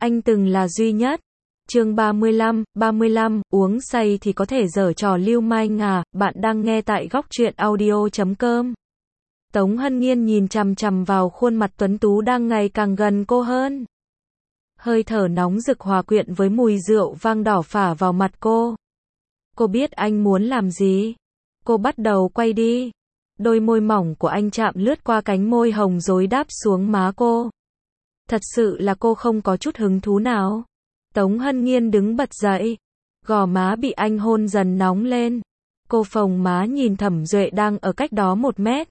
anh từng là duy nhất. Chương 35, uống say thì có thể giở trò lưu manh à, bạn đang nghe tại Góc Truyện Audio.com. Tống Hân Nghiên nhìn chằm chằm vào khuôn mặt tuấn tú đang ngày càng gần cô hơn. Hơi thở nóng rực hòa quyện với mùi rượu vang đỏ phả vào mặt cô. Cô biết anh muốn làm gì. Cô bắt đầu quay đi. Đôi môi mỏng của anh chạm lướt qua cánh môi hồng rối đáp xuống má cô. Thật sự là cô không có chút hứng thú nào. Tống Hân Nghiên đứng bật dậy. Gò má bị anh hôn dần nóng lên. Cô phồng má nhìn Thẩm Duệ đang ở cách đó 1 mét.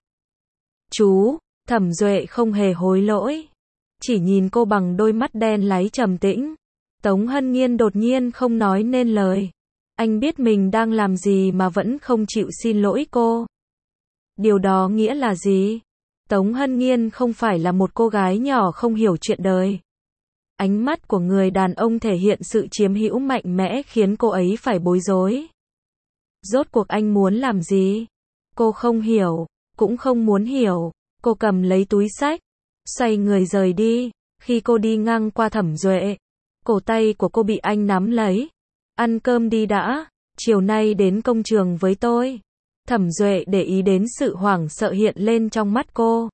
Chú, Thẩm Duệ không hề hối lỗi. Chỉ nhìn cô bằng đôi mắt đen láy trầm tĩnh. Tống Hân Nghiên đột nhiên không nói nên lời. Anh biết mình đang làm gì mà vẫn không chịu xin lỗi cô. Điều đó nghĩa là gì? Tống Hân Nghiên không phải là một cô gái nhỏ không hiểu chuyện đời. Ánh mắt của người đàn ông thể hiện sự chiếm hữu mạnh mẽ khiến cô ấy phải bối rối. Rốt cuộc anh muốn làm gì? Cô không hiểu, cũng không muốn hiểu. Cô cầm lấy túi xách, xoay người rời đi. Khi cô đi ngang qua Thẩm Duệ, cổ tay của cô bị anh nắm lấy. Ăn cơm đi đã, chiều nay đến công trường với tôi. Thẩm Duệ để ý đến sự hoảng sợ hiện lên trong mắt cô.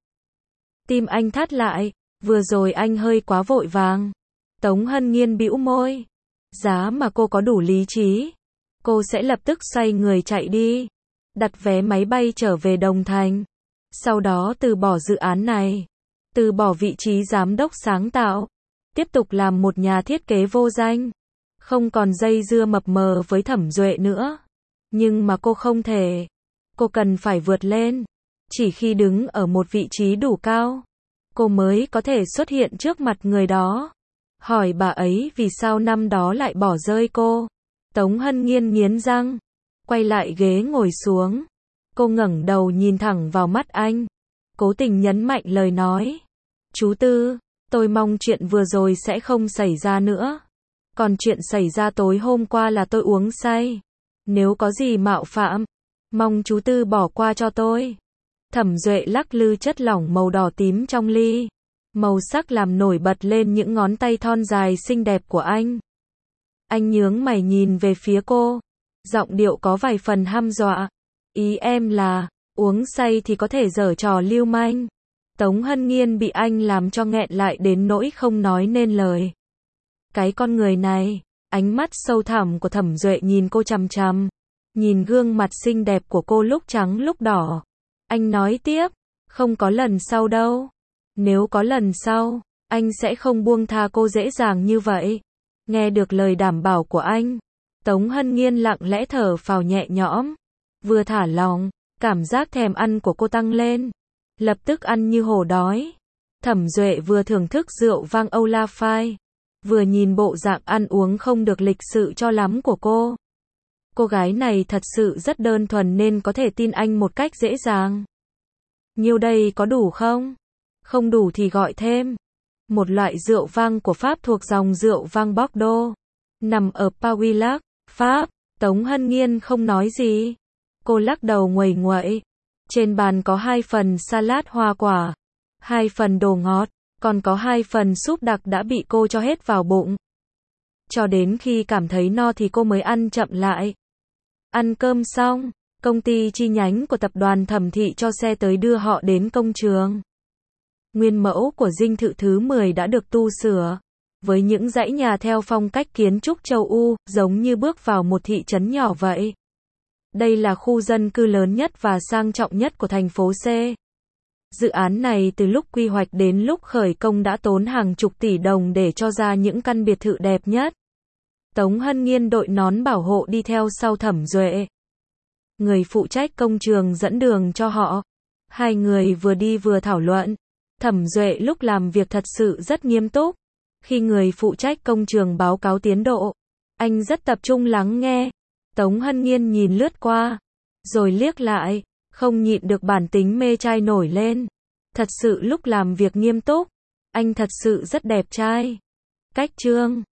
Tim anh thắt lại, vừa rồi anh hơi quá vội vàng. Tống Hân Nghiên bĩu môi. Giá mà cô có đủ lý trí, cô sẽ lập tức xoay người chạy đi. Đặt vé máy bay trở về Đồng Thành. Sau đó từ bỏ dự án này. Từ bỏ vị trí giám đốc sáng tạo. Tiếp tục làm một nhà thiết kế vô danh. Không còn dây dưa mập mờ với Thẩm Duệ nữa. Nhưng mà cô không thể. Cô cần phải vượt lên. Chỉ khi đứng ở một vị trí đủ cao, cô mới có thể xuất hiện trước mặt người đó. Hỏi bà ấy vì sao năm đó lại bỏ rơi cô. Tống Hân Nghiên nghiến răng. Quay lại ghế ngồi xuống. Cô ngẩng đầu nhìn thẳng vào mắt anh. Cố tình nhấn mạnh lời nói. Chú Tư, tôi mong chuyện vừa rồi sẽ không xảy ra nữa. Còn chuyện xảy ra tối hôm qua là tôi uống say. Nếu có gì mạo phạm, mong chú Tư bỏ qua cho tôi. Thẩm Duệ lắc lư chất lỏng màu đỏ tím trong ly. Màu sắc làm nổi bật lên những ngón tay thon dài xinh đẹp của anh. Anh nhướng mày nhìn về phía cô. Giọng điệu có vài phần hăm dọa. Ý em là, uống say thì có thể giở trò lưu manh. Tống Hân Nghiên bị anh làm cho nghẹn lại đến nỗi không nói nên lời. Cái con người này, ánh mắt sâu thẳm của Thẩm Duệ nhìn cô chằm chằm. Nhìn gương mặt xinh đẹp của cô lúc trắng lúc đỏ. Anh nói tiếp, không có lần sau đâu. Nếu có lần sau, anh sẽ không buông tha cô dễ dàng như vậy. Nghe được lời đảm bảo của anh, Tống Hân Nghiên lặng lẽ thở phào nhẹ nhõm. Vừa thả lòng, cảm giác thèm ăn của cô tăng lên. Lập tức ăn như hổ đói. Thẩm Duệ vừa thưởng thức rượu vang Âu La Phai, vừa nhìn bộ dạng ăn uống không được lịch sự cho lắm của cô. Cô gái này thật sự rất đơn thuần nên có thể tin anh một cách dễ dàng. Nhiêu đây có đủ không? Không đủ thì gọi thêm. Một loại rượu vang của Pháp thuộc dòng rượu vang Bordeaux. Nằm ở Pauillac, Pháp. Tống Hân Nghiên không nói gì. Cô lắc đầu nguầy nguậy. Trên bàn có 2 phần salad hoa quả, 2 phần đồ ngọt, còn có 2 phần súp đặc đã bị cô cho hết vào bụng. Cho đến khi cảm thấy no thì cô mới ăn chậm lại. Ăn cơm xong, công ty chi nhánh của tập đoàn Thẩm Thị cho xe tới đưa họ đến công trường. Nguyên mẫu của dinh thự thứ 10 đã được tu sửa, với những dãy nhà theo phong cách kiến trúc châu Âu, giống như bước vào một thị trấn nhỏ vậy. Đây là khu dân cư lớn nhất và sang trọng nhất của thành phố C. Dự án này từ lúc quy hoạch đến lúc khởi công đã tốn hàng chục tỷ đồng để cho ra những căn biệt thự đẹp nhất. Tống Hân Nghiên đội nón bảo hộ đi theo sau Thẩm Duệ. Người phụ trách công trường dẫn đường cho họ. Hai người vừa đi vừa thảo luận. Thẩm Duệ lúc làm việc thật sự rất nghiêm túc. Khi người phụ trách công trường báo cáo tiến độ, anh rất tập trung lắng nghe. Tống Hân Nghiên nhìn lướt qua, rồi liếc lại, không nhịn được bản tính mê trai nổi lên. Thật sự lúc làm việc nghiêm túc, anh thật sự rất đẹp trai. Cách chương